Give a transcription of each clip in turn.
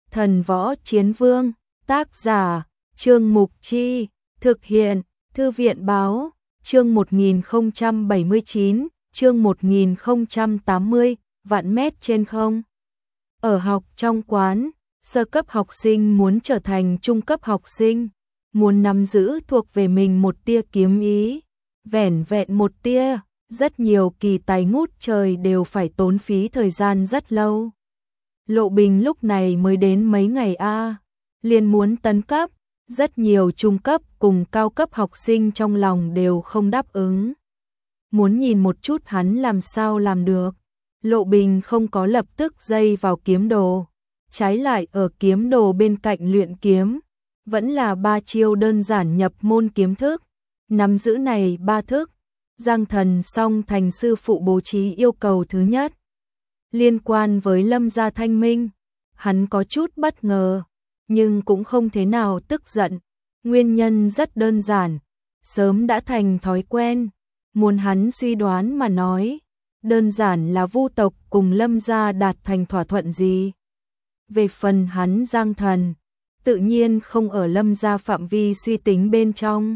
Thần Võ Chiến Vương, tác giả, Trương Mục Chi, thực hiện, Thư viện Báo, chương 1079, chương 1080, vạn mét trên không. Ở học trong quán, sơ cấp học sinh muốn trở thành trung cấp học sinh, muốn nắm giữ thuộc về mình một tia kiếm ý, vẻn vẹn một tia, rất nhiều kỳ tài ngút trời đều phải tốn phí thời gian rất lâu. Lộ Bình lúc này mới đến mấy ngày liền muốn tấn cấp, rất nhiều trung cấp cùng cao cấp học sinh trong lòng đều không đáp ứng. Muốn nhìn một chút hắn làm sao làm được. Lộ Bình không có lập tức dây vào kiếm đồ, trái lại ở kiếm đồ bên cạnh luyện kiếm, vẫn là 3 chiêu đơn giản nhập môn kiếm thức, nắm giữ này 3 thức. Giang Thần Song thành sư phụ bố trí yêu cầu thứ nhất. Liên quan với Lâm gia thanh minh, hắn có chút bất ngờ, nhưng cũng không thế nào tức giận. Nguyên nhân rất đơn giản, sớm đã thành thói quen. Muốn hắn suy đoán mà nói, đơn giản là Vu tộc cùng Lâm gia đạt thành thỏa thuận gì. Về phần hắn Giang Thần, tự nhiên không ở Lâm gia phạm vi suy tính bên trong.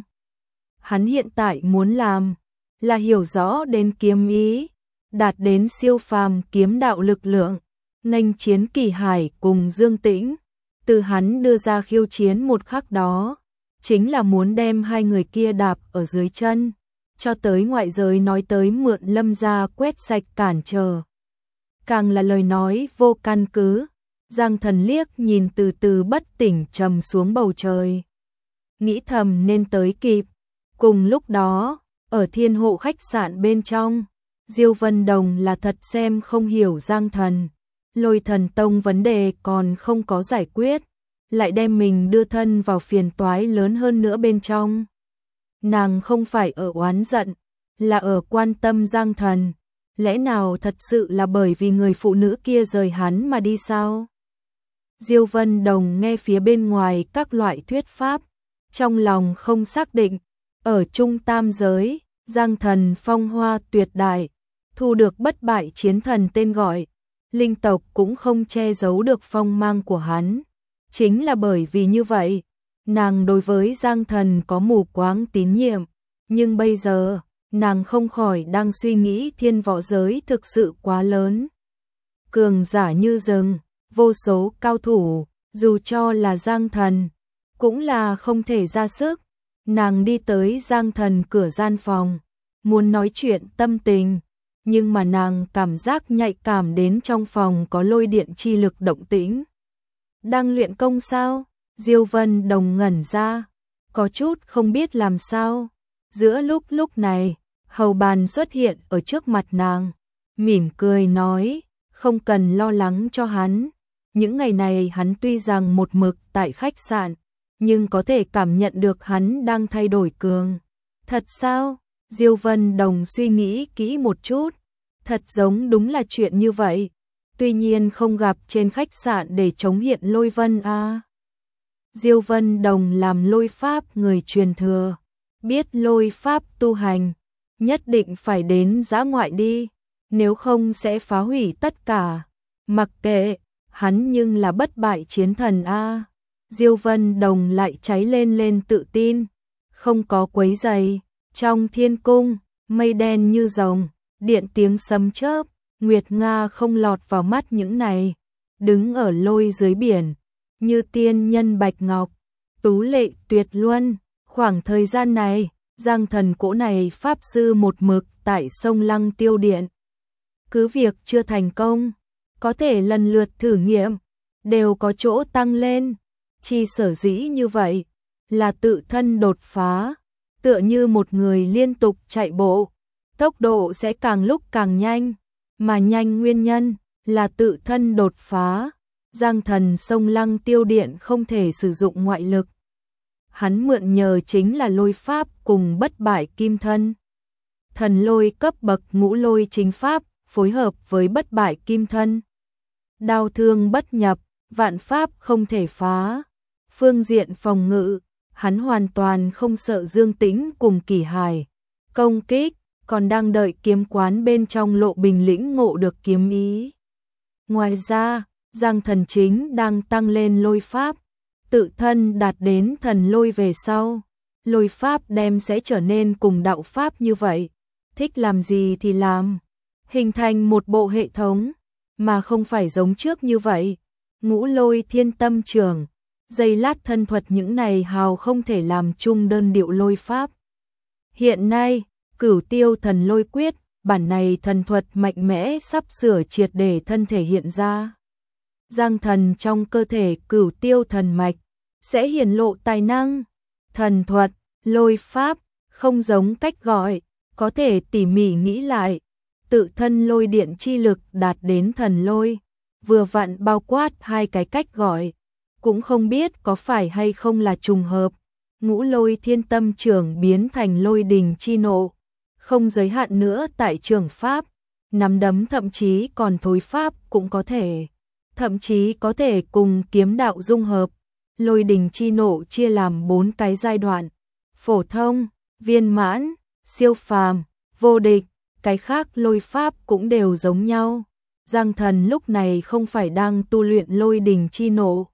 Hắn hiện tại muốn làm là hiểu rõ đến kiếm ý, đạt đến siêu phàm kiếm đạo lực lượng, nghênh chiến Kỳ Hải cùng Dương Tĩnh. Từ hắn đưa ra khiêu chiến một khắc đó, chính là muốn đem hai người kia đạp ở dưới chân, cho tới ngoại giới nói tới mượn Lâm gia quét sạch cản trở. Càng là lời nói vô căn cứ. Giang Thần liếc nhìn từ từ bất tỉnh trầm xuống bầu trời, nghĩ thầm nên tới kịp. Cùng lúc đó, ở Thiên Hộ khách sạn bên trong, Diêu Vân Đồng là thật xem không hiểu Giang Thần. Lôi Thần Tông vấn đề còn không có giải quyết, lại đem mình đưa thân vào phiền toái lớn hơn nữa bên trong. Nàng không phải ở oán giận, là ở quan tâm Giang Thần. Lẽ nào thật sự là bởi vì người phụ nữ kia rời hắn mà đi sao? Diêu Vân Đồng nghe phía bên ngoài các loại thuyết pháp, trong lòng không xác định. Ở Trung Tam giới, Giang Thần phong hoa tuyệt đại, thu được bất bại chiến thần tên gọi, linh tộc cũng không che giấu được phong mang của hắn. Chính là bởi vì như vậy, nàng đối với Giang Thần có mù quáng tín nhiệm, nhưng bây giờ, nàng không khỏi đang suy nghĩ thiên võ giới thực sự quá lớn. Cường giả như rừng, vô số cao thủ, dù cho là Giang Thần, cũng là không thể ra sức. Nàng đi tới Giang Thần cửa gian phòng, muốn nói chuyện tâm tình, nhưng mà nàng cảm giác nhạy cảm đến trong phòng có lôi điện chi lực động tĩnh. Đang luyện công sao? Diêu Vân Đồng ngẩn ra, có chút không biết làm sao. Giữa lúc này, Hầu Bàn xuất hiện ở trước mặt nàng, mỉm cười nói, không cần lo lắng cho hắn. Những ngày này hắn tuy rằng một mực tại khách sạn, nhưng có thể cảm nhận được hắn đang thay đổi cường. Thật sao? Diêu Vân Đồng suy nghĩ kỹ một chút, thật giống đúng là chuyện như vậy. Tuy nhiên không gặp trên khách sạn để chống hiện lôi vân Diêu Vân Đồng làm lôi pháp người truyền thừa, biết lôi pháp tu hành, nhất định phải đến dã ngoại đi, nếu không sẽ phá hủy tất cả. Mặc kệ, hắn nhưng là bất bại chiến thần Diêu Vân Đồng lại cháy lên tự tin, không có quấy rầy. Trong thiên cung, mây đen như rồng, điện tiếng sấm chớp, nguyệt nga không lọt vào mắt những này. Đứng ở lôi dưới biển, như tiên nhân bạch ngọc, tú lệ tuyệt luân. Khoảng thời gian này, Giang Thần cỗ này pháp sư một mực tại sông Lăng Tiêu Điện. Cứ việc chưa thành công, có thể lần lượt thử nghiệm, đều có chỗ tăng lên. Chi sở dĩ như vậy, là tự thân đột phá, tựa như một người liên tục chạy bộ, tốc độ sẽ càng lúc càng nhanh, mà nhanh nguyên nhân là tự thân đột phá. Giang Thần sông Lăng Tiêu Điện không thể sử dụng ngoại lực. Hắn mượn nhờ chính là lôi pháp cùng bất bại kim thân. Thần lôi cấp bậc ngũ lôi chính pháp, phối hợp với bất bại kim thân. Đao thương bất nhập, vạn pháp không thể phá. Phương diện phòng ngự, hắn hoàn toàn không sợ Dương Tĩnh cùng Kỳ Hải công kích, còn đang đợi kiếm quán bên trong Lộ Bình lĩnh ngộ được kiếm ý. Ngoài ra, Giang Thần chính đang tăng lên lôi pháp, tự thân đạt đến thần lôi về sau, lôi pháp đem sẽ trở nên cùng đạo pháp như vậy, thích làm gì thì làm, hình thành một bộ hệ thống, mà không phải giống trước như vậy. Ngũ Lôi Thiên Tâm Trường, Dây Lát Thân Thuật những này hào không thể làm chung đơn điệu lôi pháp. Hiện nay, Cửu Tiêu Thần Lôi Quyết, bản này thần thuật mạnh mẽ sắp sửa triệt để thân thể hiện ra. Giang thần trong cơ thể Cửu Tiêu Thần Mạch sẽ hiển lộ tài năng. Thần thuật, lôi pháp, không giống cách gọi, có thể tỉ mỉ nghĩ lại. Tự thân lôi điện chi lực đạt đến thần lôi, vừa vặn bao quát hai cái cách gọi, cũng không biết có phải hay không là trùng hợp. Ngũ Lôi Thiên Tâm Trưởng biến thành lôi đình chi nộ, không giới hạn nữa tại trường pháp, nắm đấm thậm chí còn thối pháp cũng có thể, thậm chí có thể cùng kiếm đạo dung hợp. Lôi đình chi nộ chia làm 4 cái giai đoạn: phổ thông, viên mãn, siêu phàm, vô địch. Cái khác lôi pháp cũng đều giống nhau. Giang thần lúc này không phải đang tu luyện lôi đình chi nộ,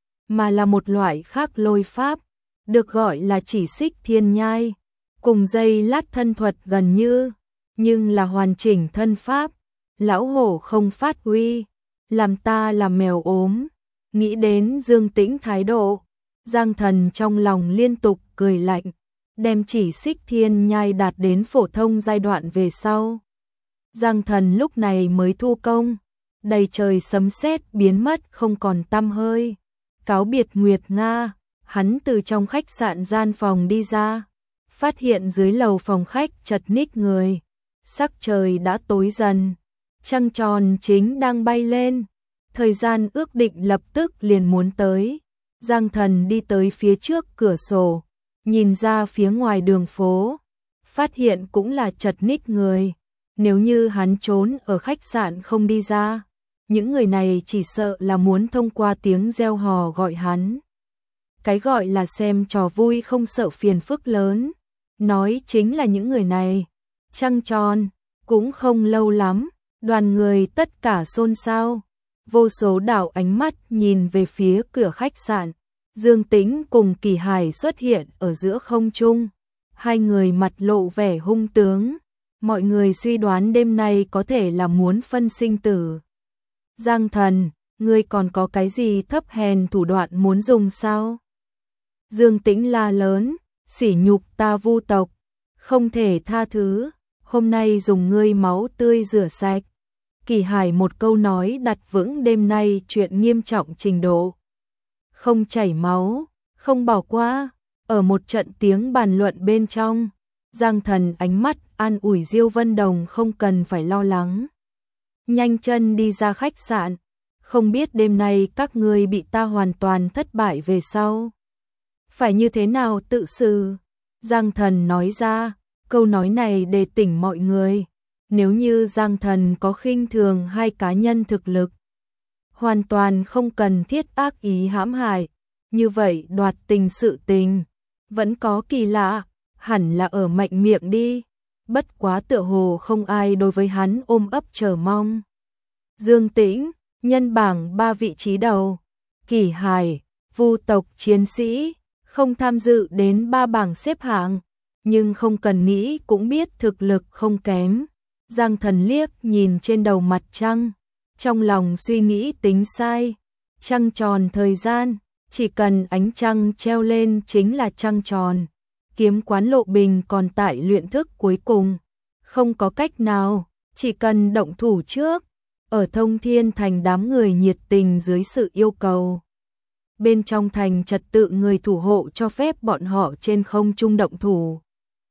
mà là một loại khác lôi pháp, được gọi là chỉ xích thiên nhai, cùng Dây Lát Thân Thuật gần như, nhưng là hoàn chỉnh thân pháp. Lão hổ không phát huy, làm ta làm mèo ốm. Nghĩ đến Dương Tĩnh thái độ, Giang thần trong lòng liên tục cười lạnh, đem chỉ xích thiên nhai đạt đến phổ thông giai đoạn về sau. Giang thần lúc này mới thu công, đầy trời sấm sét biến mất không còn tăm hơi. Cáo biệt Nguyệt Nga, hắn từ trong khách sạn gian phòng đi ra, phát hiện dưới lầu phòng khách chật ních người. Sắc trời đã tối dần, trăng tròn chính đang bay lên, thời gian ước định lập tức liền muốn tới. Giang thần đi tới phía trước cửa sổ, nhìn ra phía ngoài đường phố, phát hiện cũng là chật ních người. Nếu như hắn trốn ở khách sạn không đi ra, những người này chỉ sợ là muốn thông qua tiếng reo hò gọi hắn. Cái gọi là xem trò vui không sợ phiền phức lớn, nói chính là những người này. Trăng tròn, cũng không lâu lắm, đoàn người tất cả xôn xao, vô số đảo ánh mắt nhìn về phía cửa khách sạn. Dương Tĩnh cùng Kỳ Hải xuất hiện ở giữa không trung, hai người mặt lộ vẻ hung tướng. Mọi người suy đoán đêm nay có thể là muốn phân sinh tử. Giang thần, ngươi còn có cái gì thấp hèn thủ đoạn muốn dùng sao? Dương Tĩnh la lớn, sỉ nhục ta Vu tộc, không thể tha thứ, hôm nay dùng ngươi máu tươi rửa sạch. Kỳ Hải một câu nói đặt vững đêm nay chuyện nghiêm trọng trình độ. Không chảy máu, không bỏ qua. Ở một trận tiếng bàn luận bên trong, Giang thần ánh mắt an ủi Diêu Vân Đồng không cần phải lo lắng. Nhanh chân đi ra khách sạn, không biết đêm nay các ngươi bị ta hoàn toàn thất bại về sau. Phải như thế nào tự xử? Giang thần nói ra, câu nói này để tỉnh mọi người. Nếu như Giang thần có khinh thường hai cá nhân thực lực, hoàn toàn không cần thiết ác ý hãm hại, như vậy đoạt tình sự tình, vẫn có kỳ lạ, hẳn là ở mạnh miệng đi, bất quá tựa hồ không ai đối với hắn ôm ấp chờ mong. Dương Tĩnh, nhân bảng 3 vị trí đầu, Kỳ Hải, Vu tộc chiến sĩ, không tham dự đến 3 bảng xếp hạng, nhưng không cần nghĩ cũng biết thực lực không kém. Giang thần liếc nhìn trên đầu mặt trăng, trong lòng suy nghĩ tính sai, trăng tròn thời gian, chỉ cần ánh trăng treo lên chính là trăng tròn. Kiếm quán Lộ Bình còn tại luyện thức cuối cùng, không có cách nào, chỉ cần động thủ trước. Ở Thông Thiên Thành đám người nhiệt tình dưới sự yêu cầu. Bên trong thành trật tự người thủ hộ cho phép bọn họ trên không trung động thủ.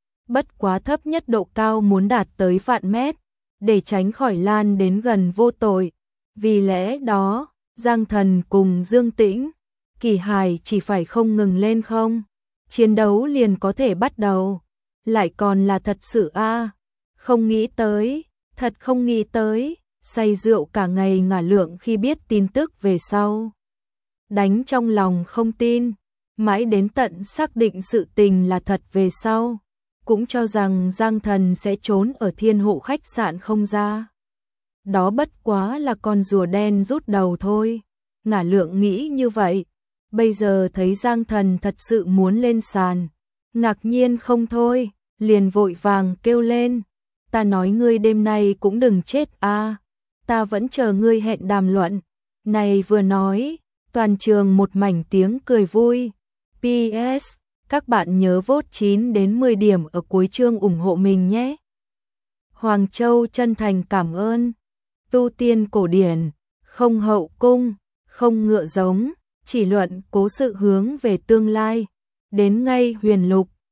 Bất quá thấp nhất độ cao muốn đạt tới vạn mét, để tránh khỏi lan đến gần vô tội. Vì lẽ đó, Giang thần cùng Dương Tĩnh, Kỳ Hải chỉ phải không ngừng lên không, chiến đấu liền có thể bắt đầu. Lại còn là thật sự a, không nghĩ tới, thật không nghĩ tới, say rượu cả ngày ngả lượng khi biết tin tức về sau. Đánh trong lòng không tin, mãi đến tận xác định sự tình là thật về sau, cũng cho rằng Giang thần sẽ trốn ở Thiên Hộ khách sạn không ra. Đó bất quá là con rùa đen rút đầu thôi. Ngả Lượng nghĩ như vậy, bây giờ thấy Giang Thần thật sự muốn lên sàn, ngạc nhiên không thôi, liền vội vàng kêu lên, ta nói ngươi đêm nay cũng đừng chết a, ta vẫn chờ ngươi hẹn đàm luận. Này vừa nói, toàn trường một mảnh tiếng cười vui. PS, các bạn nhớ vote 9 đến 10 điểm ở cuối chương ủng hộ mình nhé. Hoàng Châu chân thành cảm ơn. Tu tiên cổ điển, không hậu cung, không ngựa giống, chỉ luận cố sự hướng về tương lai. Đến ngay huyền lục,